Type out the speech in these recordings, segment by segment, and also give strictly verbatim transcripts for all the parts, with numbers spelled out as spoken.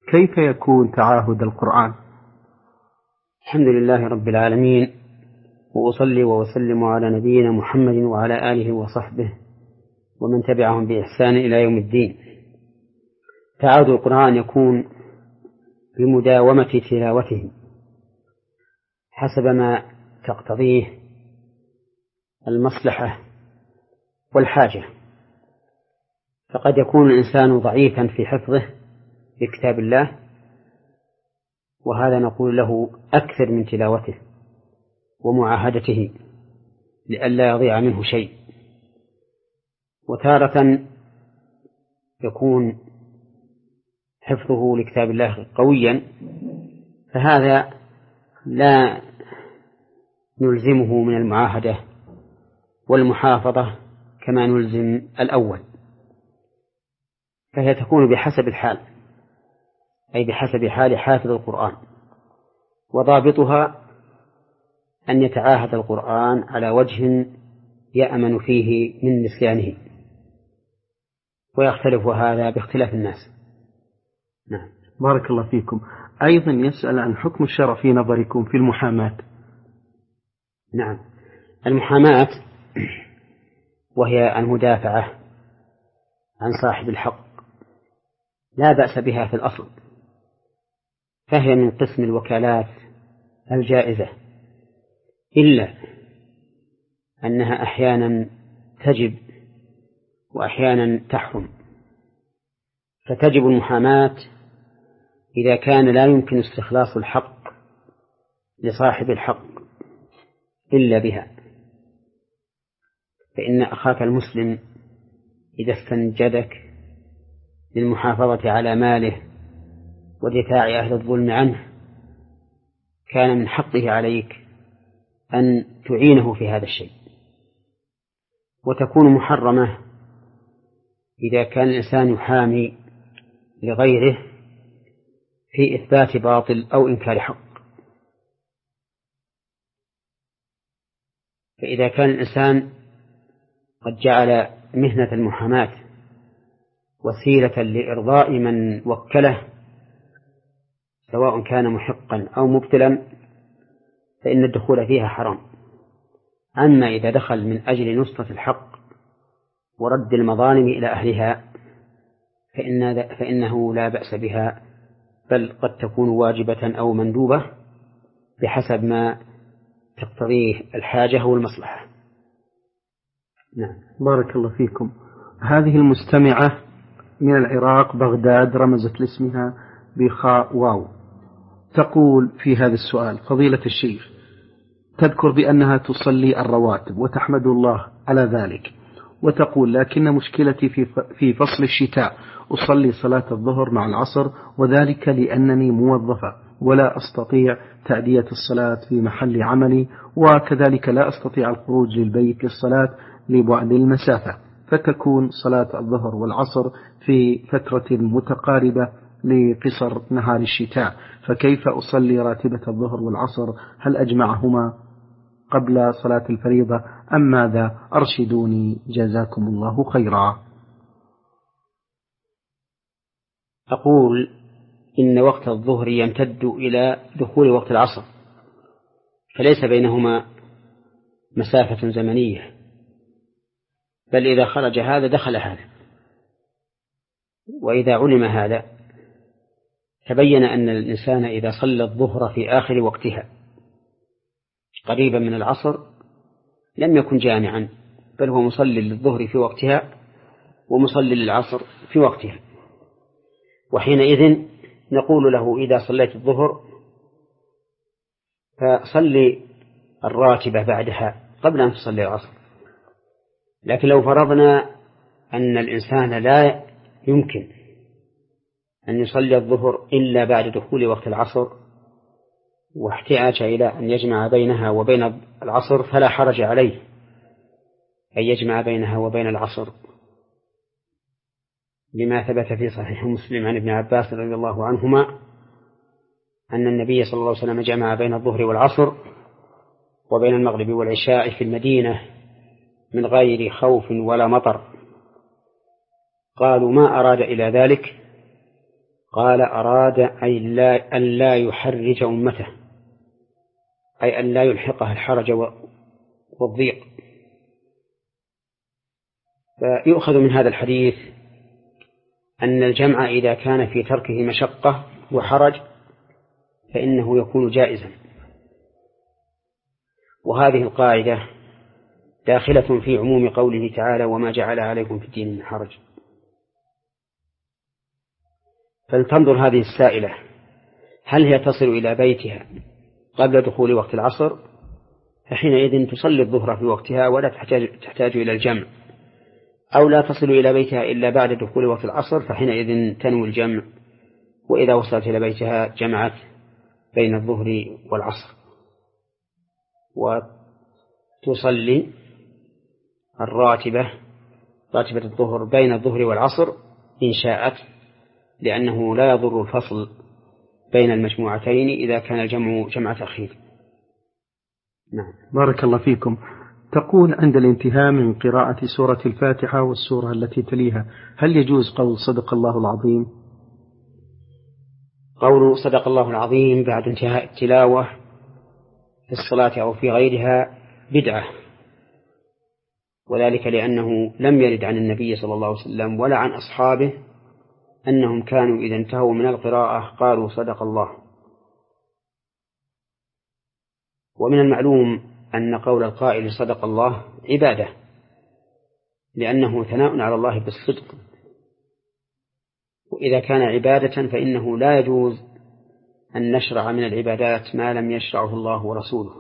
كيف يكون تعاهد القرآن؟ الحمد لله رب العالمين، وأصلي وأسلم على نبينا محمد وعلى آله وصحبه ومن تبعهم بإحسان إلى يوم الدين. تعاهد القرآن يكون بمداومة تلاوته حسب ما تقتضيه المصلحة والحاجة، فقد يكون الإنسان ضعيفا في حفظه لكتاب الله، وهذا نقول له أكثر من تلاوته ومعاهدته لئلا يضيع منه شيء. وتارة يكون حفظه لكتاب الله قويا، فهذا لا نلزمه من المعاهدة والمحافظة كما نلزم الأول، فهي تكون بحسب الحال، أي بحسب حال حافظ القرآن. وضابطها أن يتعاهد القرآن على وجه يأمن فيه من نسيانه، ويختلف هذا باختلاف الناس. نعم. بارك الله فيكم. أيضا يسأل عن حكم الشرع في نظركم في المحاماة. نعم، المحاماة وهي المدافعة عن صاحب الحق لا بأس بها في الأصل، فهي من قسم الوكالات الجائزة، إلا أنها أحيانا تجب وأحيانا تحرم. فتجب المحاماة إذا كان لا يمكن استخلاص الحق لصاحب الحق إلا بها، فإن أخاك المسلم إذا استنجدك للمحافظة على ماله ودفاع أهل الظلم عنه كان من حقه عليك أن تعينه في هذا الشيء. وتكون محرمة إذا كان الإنسان يحامي لغيره في إثبات باطل أو إنكار حق. فإذا كان الإنسان قد جعل مهنة المحاماة وسيلة لإرضاء من وكله سواء كان محقا أو مبتلا فإن الدخول فيها حرام. أما إذا دخل من أجل نصرة الحق ورد المظالم إلى أهلها فإن فإنه لا بأس بها، بل قد تكون واجبة أو مندوبة بحسب ما تقتضيه الحاجة والمصلحة. نعم. بارك الله فيكم. هذه المستمعة من العراق بغداد رمزت لاسمها بخاء واو، تقول في هذا السؤال: فضيلة الشيخ، تذكر بأنها تصلي الرواتب وتحمد الله على ذلك، وتقول: لكن مشكلتي في في فصل الشتاء أصلي صلاة الظهر مع العصر، وذلك لأنني موظفة ولا أستطيع تأدية الصلاة في محل عملي، وكذلك لا أستطيع الخروج للبيت للصلاة لبعد المسافة، فتكون صلاة الظهر والعصر في فترة متقاربة لقصر نهار الشتاء، فكيف أصلي راتبة الظهر والعصر؟ هل أجمعهما قبل صلاة الفريضة أم ماذا؟ أرشدوني جزاكم الله خيرا. أقول إن وقت الظهر يمتد إلى دخول وقت العصر، فليس بينهما مسافة زمنية، بل إذا خرج هذا دخل هذا. وإذا علم هذا تبين أن الإنسان إذا صلى الظهر في آخر وقتها قريبا من العصر لم يكن جامعا، بل هو مصلي للظهر في وقتها ومصلي للعصر في وقتها. وحينئذ نقول له: إذا صليت الظهر فصلي الراتبة بعدها قبل أن تصلي العصر. لكن لو فرضنا أن الإنسان لا يمكن أن يصلي الظهر إلا بعد دخول وقت العصر واحتاج إلى أن يجمع بينها وبين العصر، فلا حرج عليه أن يجمع بينها وبين العصر، لما ثبت في صحيح مسلم عن ابن عباس رضي الله عنهما أن النبي صلى الله عليه وسلم جمع بين الظهر والعصر وبين المغرب والعشاء في المدينة من غير خوف ولا مطر. قالوا: ما أراد إلى ذلك؟ قال أراد أي لا أن لا يحرج أمته، أي أن لا يلحقها الحرج والضيق. فيؤخذ من هذا الحديث أن الجمع إذا كان في تركه مشقة وحرج فإنه يكون جائزا. وهذه القاعدة داخلة في عموم قوله تعالى وما جعل عليكم في الدين من حرج. فلتنظر هذه السائلة هل هي تصل إلى بيتها قبل دخول وقت العصر فحينئذ تصلي الظهر في وقتها ولا تحتاج, تحتاج إلى الجمع، أو لا تصل إلى بيتها إلا بعد دخول وقت العصر فحينئذ تنوي الجمع، وإذا وصلت إلى بيتها جمعت بين الظهر والعصر وتصلي الراتبة راتبة الظهر بين الظهر والعصر إن شاءت، لأنه لا يضر الفصل بين المجموعتين إذا كان الجمع جمع تأخير. نعم. بارك الله فيكم. تقول عند الانتهاء من قراءة سورة الفاتحة والسورة التي تليها هل يجوز قول صدق الله العظيم؟ قول صدق الله العظيم بعد انتهاء التلاوة في الصلاة أو في غيرها بدعة، وذلك لأنه لم يرد عن النبي صلى الله عليه وسلم ولا عن أصحابه أنهم كانوا إذا انتهوا من القراءة قالوا صدق الله. ومن المعلوم أن قول القائل صدق الله عبادة، لأنه ثناء على الله بالصدق، وإذا كان عبادة فإنه لا يجوز أن نشرع من العبادات ما لم يشرعه الله ورسوله،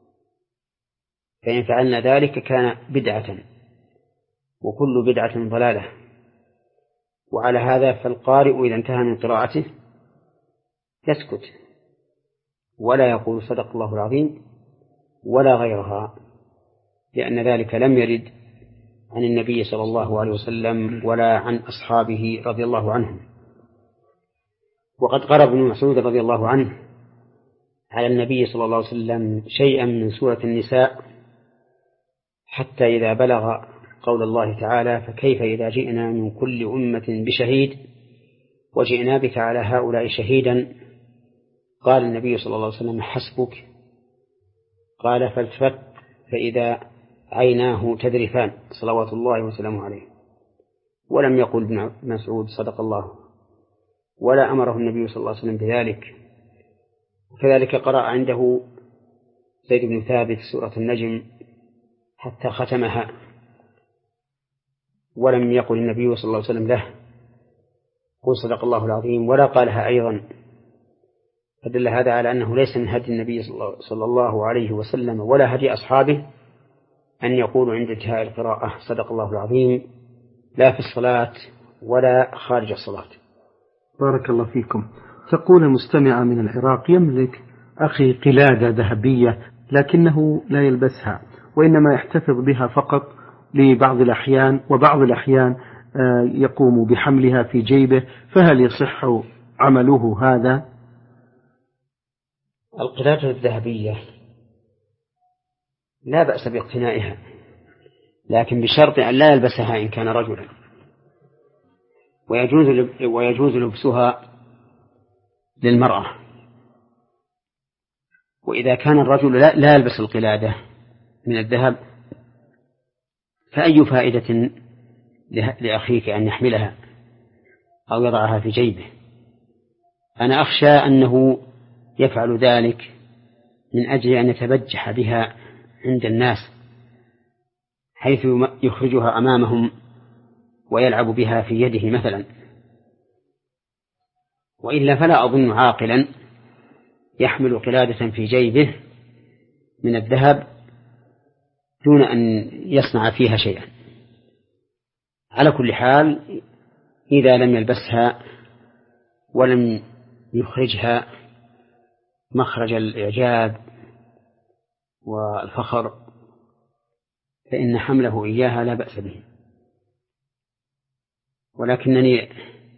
فإن فعلنا ذلك كان بدعة، وكل بدعة ضلالة. وعلى هذا فالقارئ إذا انتهى من قراءته يسكت ولا يقول صدق الله العظيم ولا غيرها، لأن ذلك لم يرد عن النبي صلى الله عليه وسلم ولا عن أصحابه رضي الله عنهم. وقد قرأ ابن مسعود رضي الله عنه على النبي صلى الله عليه وسلم شيئا من سورة النساء حتى إذا بلغ قول الله تعالى فكيف إذا جئنا من كل أمة بشهيد وجئنا بك على هؤلاء شهيدا، قال النبي صلى الله عليه وسلم حسبك، قال فالتفت فإذا عيناه تذرفان صلوات الله وسلامه عليه، ولم يقل ابن مسعود صدق الله ولا أمره النبي صلى الله عليه وسلم بذلك. وكذلك قرأ عنده زيد بن ثابت سورة النجم حتى ختمها، ولم يقل النبي صلى الله عليه وسلم له قل صدق الله العظيم ولا قالها أيضا، فدل هذا على أنه ليس من هدي النبي صلى الله عليه وسلم ولا هدي أصحابه أن يقولوا عند انتهاء القراءة صدق الله العظيم، لا في الصلاة ولا خارج الصلاة. بارك الله فيكم. تقول المستمعة من العراق يملك أخي قلادة ذهبية لكنه لا يلبسها وإنما يحتفظ بها فقط لبعض الأحيان، وبعض الأحيان يقوم بحملها في جيبه، فهل يصح عمله هذا؟ القلادة الذهبية لا بأس باقتنائها، لكن بشرط أن لا يلبسها إن كان رجلا، ويجوز ويجوز لبسها للمرأة. وإذا كان الرجل لا يلبس القلادة من الذهب فأي فائدة لأخيك أن يحملها أو يضعها في جيبه؟ أنا أخشى أنه يفعل ذلك من أجل أن يتبجح بها عند الناس حيث يخرجها أمامهم ويلعب بها في يده مثلا، وإلا فلا أظن عاقلا يحمل قلادة في جيبه من الذهب دون أن يصنع فيها شيئا. على كل حال إذا لم يلبسها ولم يخرجها مخرج الإعجاب والفخر فإن حمله إياها لا بأس به، ولكنني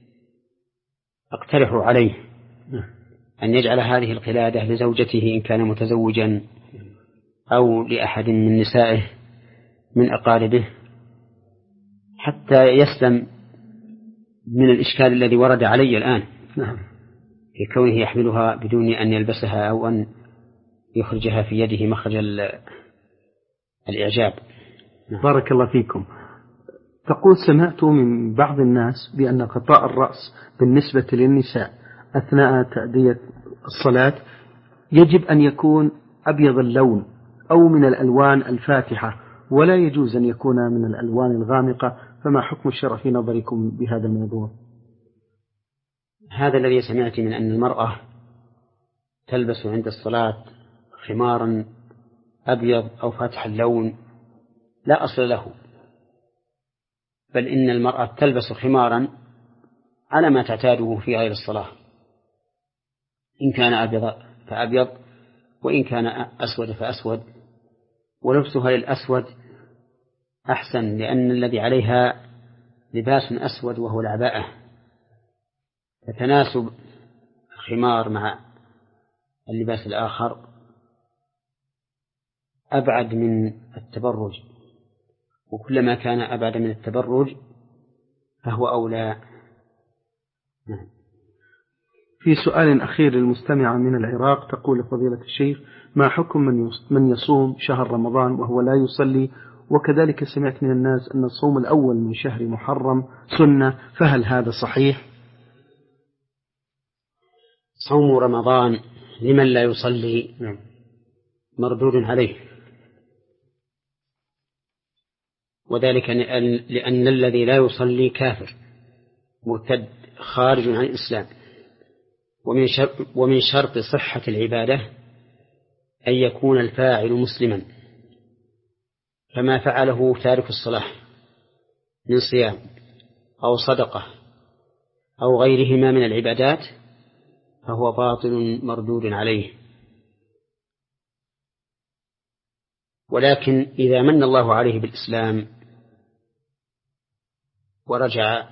أقترح عليه أن يجعل هذه القلادة لزوجته إن كان متزوجا أو لأحد من نسائه من أقاربه حتى يسلم من الإشكال الذي ورد علي الآن نعم. في كونه يحملها بدون أن يلبسها أو أن يخرجها في يده مخرج الإعجاب. نعم. بارك الله فيكم. تقول سمعت من بعض الناس بأن غطاء الرأس بالنسبة للنساء أثناء تأدية الصلاة يجب أن يكون أبيض اللون أو من الألوان الفاتحة، ولا يجوز أن يكون من الألوان الغامقة، فما حكم الشرع في نظركم بهذا الموضوع؟ هذا الذي سمعت من أن المرأة تلبس عند الصلاة خمارا أبيض أو فاتح اللون لا أصل له، بل إن المرأة تلبس خمارا على ما تعتاده في غير الصلاة، إن كان أبيض فأبيض وإن كان أسود فأسود، ولبسها للأسود أحسن، لأن الذي عليها لباس أسود وهو العباءة، فتناسب الخمار مع اللباس الآخر أبعد من التبرج، وكلما كان أبعد من التبرج فهو أولى. في سؤال أخير للمستمع من العراق، تقول فضيلة الشيخ: ما حكم من يصوم شهر رمضان وهو لا يصلي، وكذلك سمعت من الناس أن الصوم الأول من شهر محرم سنة، فهل هذا صحيح؟ صوم رمضان لمن لا يصلي مردود عليه، وذلك لأن الذي لا يصلي كافر مرتد خارج عن الإسلام، ومن شرط, ومن شرط صحة العبادة أن يكون الفاعل مسلما، كما فعله تارك الصلاة من صيام أو صدقة أو غيرهما من العبادات فهو باطل مردود عليه. ولكن إذا من الله عليه بالإسلام ورجع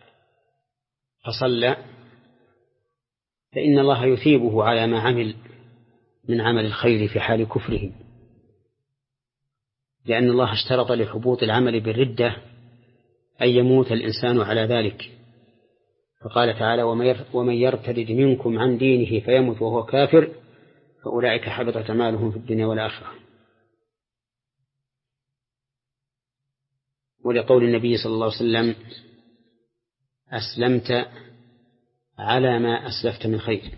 فصلى فإن الله يثيبه على ما عمل من عمل الخير في حال كفره، لأن الله اشترط لحبوط العمل بالردة أن يموت الإنسان على ذلك، فقال تعالى: ومن يرتد منكم عن دينه فيمت وهو كافر فأولئك حبطت أعمالهم في الدنيا والآخرة. ولقول النبي صلى الله عليه وسلم: أسلمت على ما أسلفت من خير.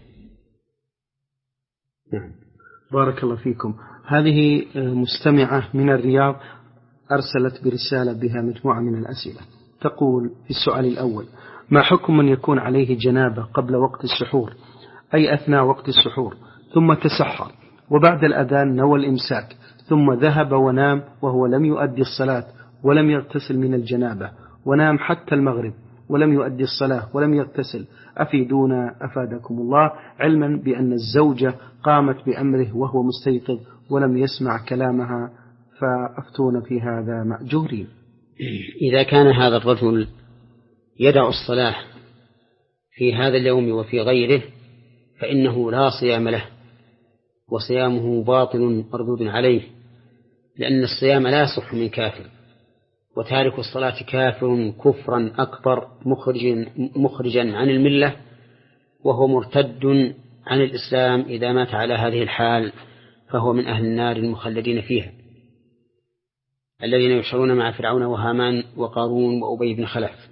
نعم. بارك الله فيكم. هذه مستمعة من الرياض أرسلت برسالة بها مجموعة من الأسئلة، تقول في السؤال الأول: ما حكم من يكون عليه جنابة قبل وقت السحور، أي أثناء وقت السحور، ثم تسحر وبعد الأذان نوى الإمساك ثم ذهب ونام وهو لم يؤدي الصلاة ولم يغتسل من الجنابة، ونام حتى المغرب ولم يؤدي الصلاة ولم يغتسل، أفيدونا أفادكم الله، علما بأن الزوجة قامت بأمره وهو مستيقظ ولم يسمع كلامها، فأفتون في هذا مأجورين. إذا كان هذا الرجل يدع الصلاة في هذا اليوم وفي غيره فإنه لا صيام له، وصيامه باطل مردود عليه، لأن الصيام لا يصح من كافر، وتارك الصلاة كافر كفرا أكبر مخرج مخرجا عن الملة، وهو مرتد عن الإسلام إذا مات على هذه الحال، فهو من أهل النار المخلدين فيها، الذين يحشرون مع فرعون وهامان وقارون وأبي بن خلف.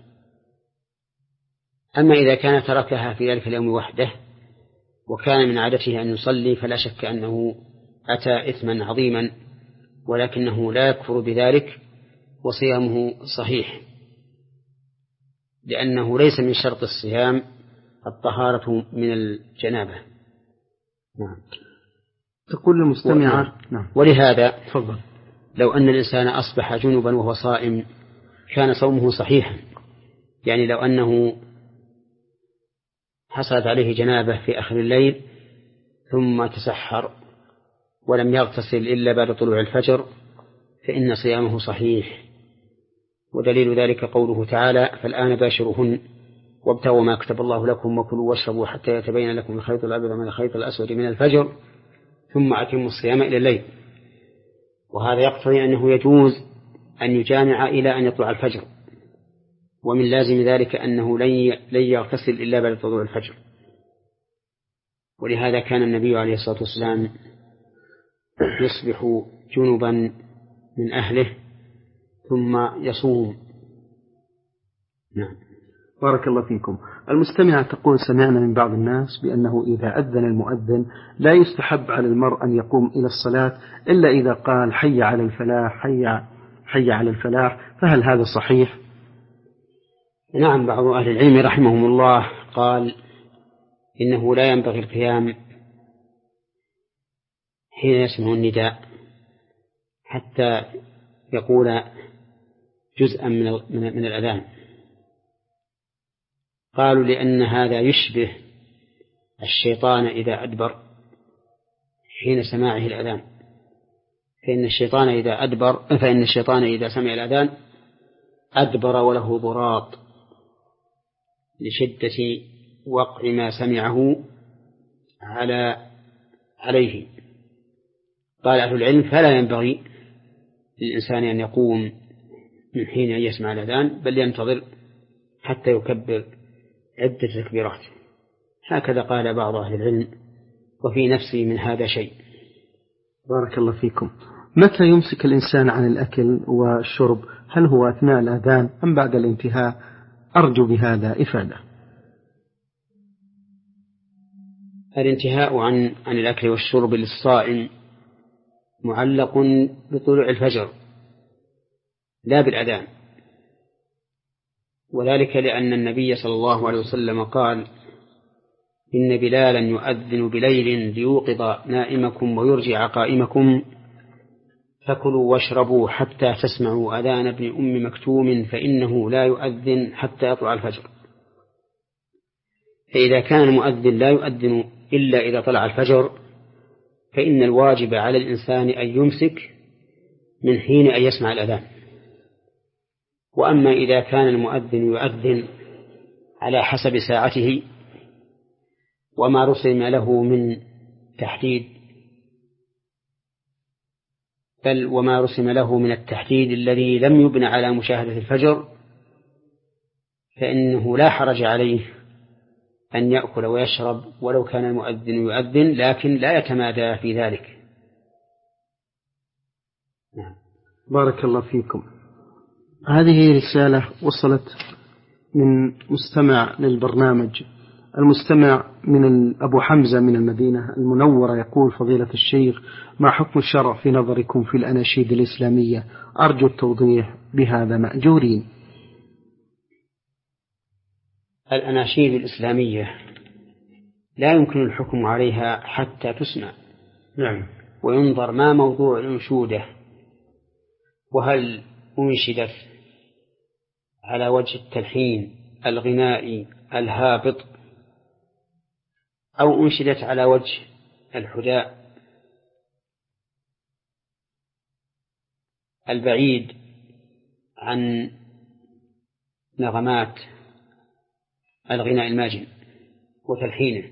أما إذا كان تركها في ذلك اليوم وحده وكان من عادته أن يصلي فلا شك أنه أتى إثما عظيما، ولكنه لا يكفر بذلك، وصيامه صحيح، لأنه ليس من شرط الصيام الطهارة من الجنابة. نعم. تقول المستمعة: نعم. ولهذا فضل. لو أن الإنسان أصبح جنبا وهو صائم كان صومه صحيحا، يعني لو أنه حصلت عليه جنابة في آخر الليل ثم تسحر ولم يغتسل إلا بعد طلوع الفجر فإن صيامه صحيح، ودليل ذلك قوله تعالى: فالآن باشرهن وابتغوا ما كتب الله لكم وكلوا واشربوا حتى يتبين لكم الخيط الأبيض من الخيط الأسود من الفجر ثم أتموا الصيام إلى الليل. وهذا يقتضي أنه يجوز أن يجامع إلى أن يطلع الفجر، ومن لازم ذلك أنه لن يغتسل إلا بعد طلوع الفجر. ولهذا كان النبي عليه الصلاة والسلام يصبح جنبا من أهله ثم يصوم. نعم. بارك الله فيكم. المستمعة تقول: سمعنا من بعض الناس بأنه إذا أذن المؤذن لا يستحب على المرء أن يقوم إلى الصلاة إلا إذا قال حي على الفلاح حي, حي على الفلاح، فهل هذا صحيح؟ نعم، بعض أهل العلم رحمهم الله قال إنه لا ينبغي القيام حين يسمع النداء حتى يقول جزءا من من الأذان. قالوا لأن هذا يشبه الشيطان إذا أدبر حين سماعه الأذان، فإن الشيطان إذا أدبر فإن الشيطان إذا سمع الأذان أدبر وله ضراط لشدة وقع ما سمعه على عليه. قال أهل العلم: فلا ينبغي للإنسان أن يقوم من حين أن يسمع الأذان، بل ينتظر حتى يكبر عدة تكبيرات. هكذا قال بعض أهل العلم، وفي نفسي من هذا شيء. بارك الله فيكم. متى يمسك الإنسان عن الأكل والشرب؟ هل هو أثناء الأذان أم بعد الانتهاء؟ أرجو بهذا إفادة. الانتهاء عن عن الأكل والشرب للصائم معلق بطلوع الفجر لا بالأذان، وذلك لأن النبي صلى الله عليه وسلم قال: إن بلالا يؤذن بليل ليوقظ نائمكم ويرجع قائمكم، فكلوا واشربوا حتى تسمعوا أذان ابن أم مكتوم فإنه لا يؤذن حتى يطلع الفجر. فإذا كان المؤذن لا يؤذن إلا إذا طلع الفجر، فإن الواجب على الإنسان أن يمسك من حين أن يسمع الأذان. وأما إذا كان المؤذن يؤذن على حسب ساعته وما رسم له من تحديد بل وما رسم له من التحديد الذي لم يبنى على مشاهدة الفجر، فإنه لا حرج عليه أن يأكل ويشرب ولو كان المؤذن يؤذن، لكن لا يتمادى في ذلك. نعم. بارك الله فيكم. هذه رسالة وصلت من مستمع للبرنامج. المستمع من أبو حمزة من المدينة المنورة يقول: فضيلة الشيخ، ما حكم الشرع في نظركم في الأناشيد الإسلامية؟ أرجو التوضيح بهذا مأجورين. الأناشيد الإسلامية لا يمكن الحكم عليها حتى تسمع. نعم. وينظر ما موضوع الأنشودة، وهل أنشدت على وجه التلحين الغنائي الهابط أو أنشدت على وجه الحداء البعيد عن نغمات الغناء الماجن وتلحينه،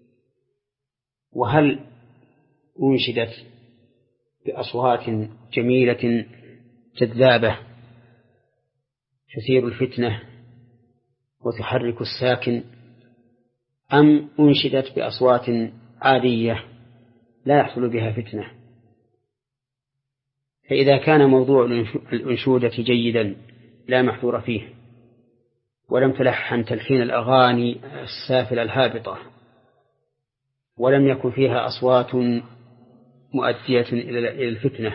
وهل أنشدت بأصوات جميلة جذابة تثير الفتنة وتحرك الساكن، أم أنشدت بأصوات عادية لا يحصل بها فتنة. فإذا كان موضوع الأنشودة جيدا لا محذور فيه، ولم تلحن تلحين الأغاني السافلة الهابطة، ولم يكن فيها أصوات مؤدية إلى الفتنة،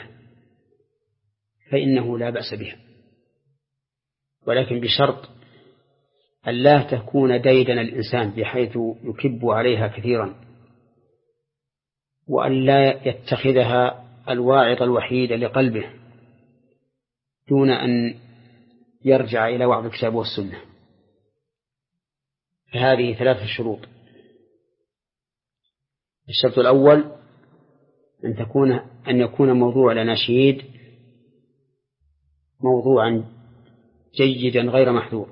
فإنه لا بأس بها، ولكن بشرط أن لا تكون ديدن الإنسان بحيث يكب عليها كثيرا، وأن لا يتخذها الواعظ الوحيد لقلبه دون أن يرجع إلى وعظ الكتاب والسنة. فهذه ثلاثة شروط. الشرط الأول أن تكون أن يكون موضوع الأناشيد موضوعا جيدا غير محذور،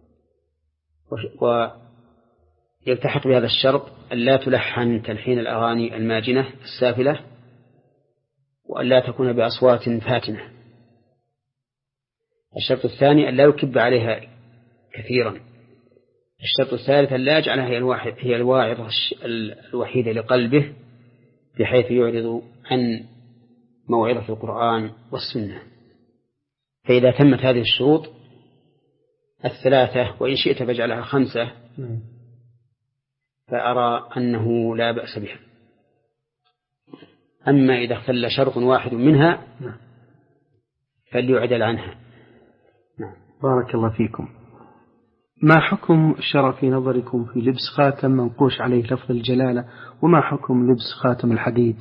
ويلتحق بهذا الشرط أن لا تلحن تلحين الأغاني الماجنة السافلة، وأن لا تكون بأصوات فاتنة. الشرط الثاني أن لا يكب عليها كثيرا، الشرط الثالث لا يجعلها هي الواحد هي الواعظة الوحيدة لقلبه بحيث يعرض عن موعظة القرآن والسنة. فإذا تمت هذه الشروط الثلاثة وإن شئت فاجعلها خمسة فأرى أنه لا بأس بها. أما إذا اختل شرط واحد منها فليعدل عنها. بارك الله فيكم. ما حكم الشرع في نظركم في لبس خاتم منقوش عليه لفظ الجلالة، وما حكم لبس خاتم الحديد؟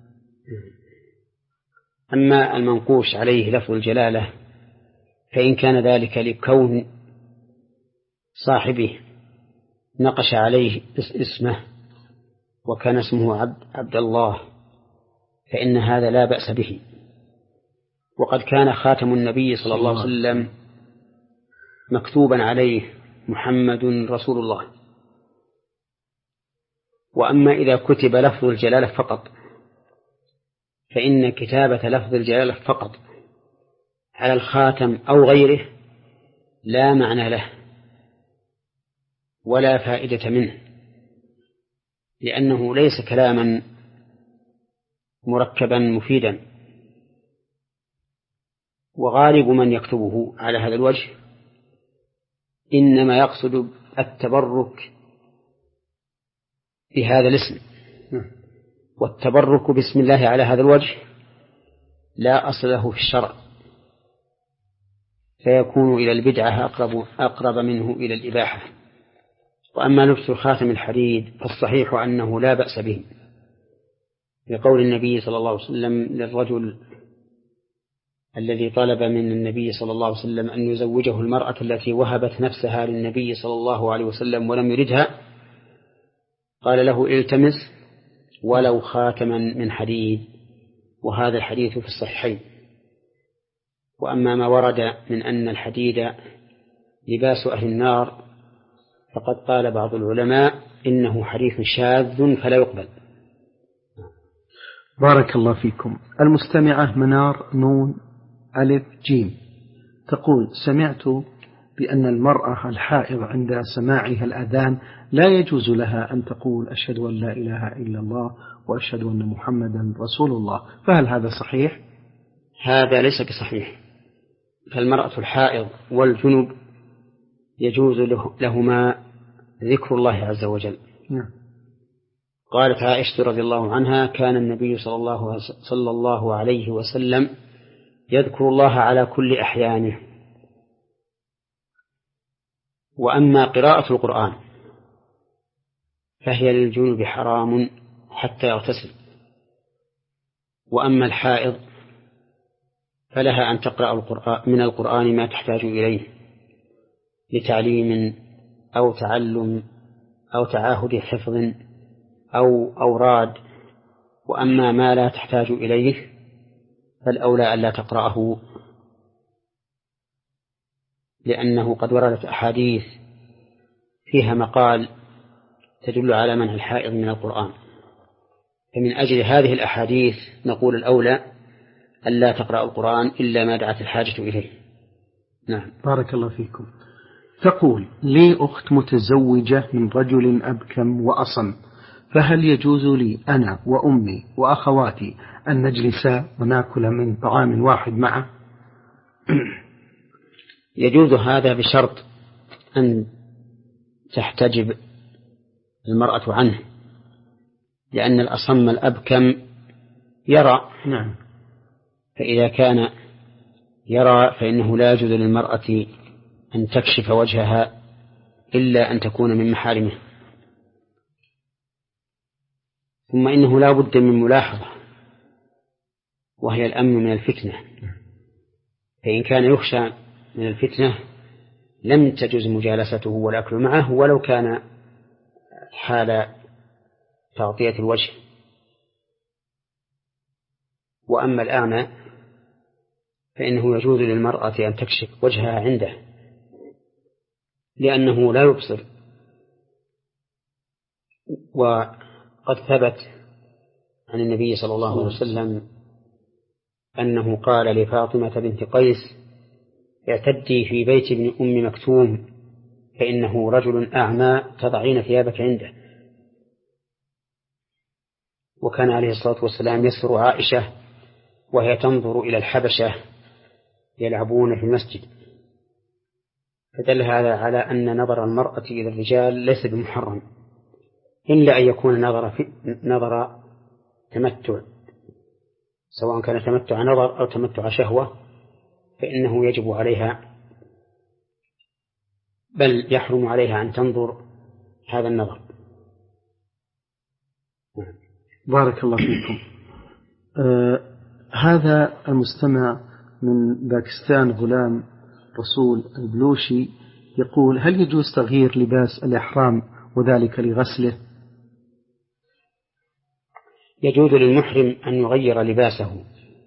أما المنقوش عليه لفظ الجلالة فإن كان ذلك لكون صاحبه نقش عليه اسمه وكان اسمه عبد, عبد الله فإن هذا لا بأس به. وقد كان خاتم النبي صلى الله عليه وسلم مكتوبا عليه محمد رسول الله. وأما إذا كتب لفظ الجلالة فقط فإن كتابة لفظ الجلالة فقط على الخاتم أو غيره لا معنى له ولا فائدة منه، لأنه ليس كلاما مركبا مفيدا. وغالب من يكتبه على هذا الوجه إنما يقصد التبرك بهذا الاسم، والتبرك باسم الله على هذا الوجه لا أصل له في الشرع، فيكون إلى البدعة أقرب, أقرب منه إلى الإباحة. وأما لبس خاتم الحديد فالصحيح أنه لا بأس به، لقول النبي صلى الله عليه وسلم للرجل الذي طلب من النبي صلى الله عليه وسلم أن يزوجه المرأة التي وهبت نفسها للنبي صلى الله عليه وسلم ولم يردها، قال له التمس ولو خاتما من حديد، وهذا الحديث في الصحيحين. وأما ما ورد من أن الحديد لباس أهل النار فقد قال بعض العلماء إنه حديث شاذ فلا يقبل. بارك الله فيكم. المستمعة منار نون ألف جيم تقول: سمعت بأن المرأة الحائض عند سماعها الأذان لا يجوز لها أن تقول أشهد أن لا إله إلا الله وأشهد أن محمدا رسول الله، فهل هذا صحيح؟ هذا ليس بصحيح. فالمرأة الحائض والجنب يجوز لهما ذكر الله عز وجل. نعم. قالت عائشة رضي الله عنها: كان النبي صلى الله, صلى الله عليه وسلم يذكر الله على كل أحيانه. وأما قراءة القرآن فهي للجنوب حرام حتى يغتسل. وأما الحائض فلها أن تقرأ القرآن من القرآن ما تحتاج إليه لتعليم أو تعلم أو تعاهد حفظ أو أوراد. وأما ما لا تحتاج إليه فالأولى ألا تقرأه، لأنه قد وردت أحاديث فيها مقال تدل على منع الحائض من القرآن. فمن أجل هذه الأحاديث نقول الأولى ألا تقرأ القرآن إلا ما دعت الحاجة إليه. نعم. بارك الله فيكم. تقول: لي أخت متزوجة من رجل أبكم وأصم، فهل يجوز لي أنا وأمي وأخواتي أن نجلس ونأكل من طعام واحد معه؟ يجوز هذا بشرط أن تحتجب المرأة عنه، لأن الأصم الأبكم يرى. نعم. فإذا كان يرى فإنه لا يجوز للمرأة أن تكشف وجهها إلا أن تكون من محارمه. ثم إنه لا بد من ملاحظة، وهي الأمن من الفتنة. فإن كان يخشى من الفتنة لم تجوز مجالسته والأكل معه ولو كان حال تغطية الوجه. وأما الأعمى فإنه يجوز للمرأة أن تكشف وجهها عنده لأنه لا يبصر. وقد ثبت عن النبي صلى الله عليه وسلم أنه قال لفاطمة بنت قيس: اعتدي في بيت ابن أم مكتوم فإنه رجل أعمى تضعين ثيابك عنده. وكان عليه الصلاة والسلام يسر عائشة وهي تنظر إلى الحبشة يلعبون في المسجد، فدل هذا على أن نظر المرأة إلى الرجال ليس بمحرم إلا أن يكون نظر, في نظر تمتع، سواء كان تمتع نظر أو تمتع شهوة، فإنه يجب عليها بل يحرم عليها أن تنظر هذا النظر. بارك الله فيكم. آه هذا المستمع من باكستان غلام رسول البلوشي يقول: هل يجوز تغيير لباس الإحرام وذلك لغسله؟ يجوز للمحرم أن يغير لباسه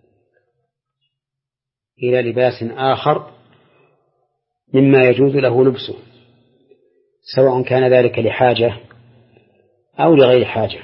إلى لباس آخر مما يجوز له لبسه، سواء كان ذلك لحاجة أو لغير حاجة،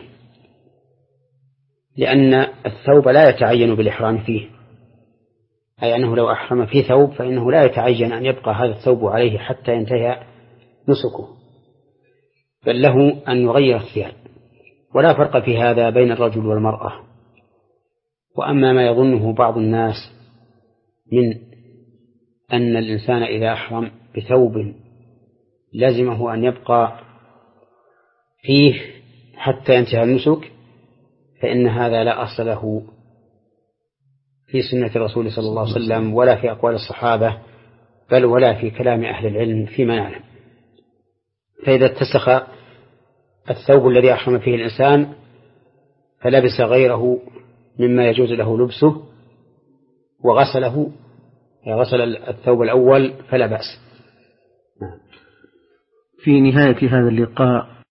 لأن الثوب لا يتعين بالإحرام فيه، أي أنه لو أحرم في ثوب فإنه لا يتعين أن يبقى هذا الثوب عليه حتى ينتهي نسكه، بل له أن يغير الثياب، ولا فرق في هذا بين الرجل والمرأة. وأما ما يظنه بعض الناس من أن الإنسان إذا أحرم بثوب لازمه أن يبقى فيه حتى ينتهي النسك، فإن هذا لا أصل له في سنة الرسول صلى الله عليه وسلم ولا في أقوال الصحابة، بل ولا في كلام أهل العلم فيما نعلم. فإذا اتسخ الثوب الذي أحرم فيه الإنسان فلبس غيره مما يجوز له لبسه وغسله، غسل الثوب الأول فلا بأس. في نهاية هذا اللقاء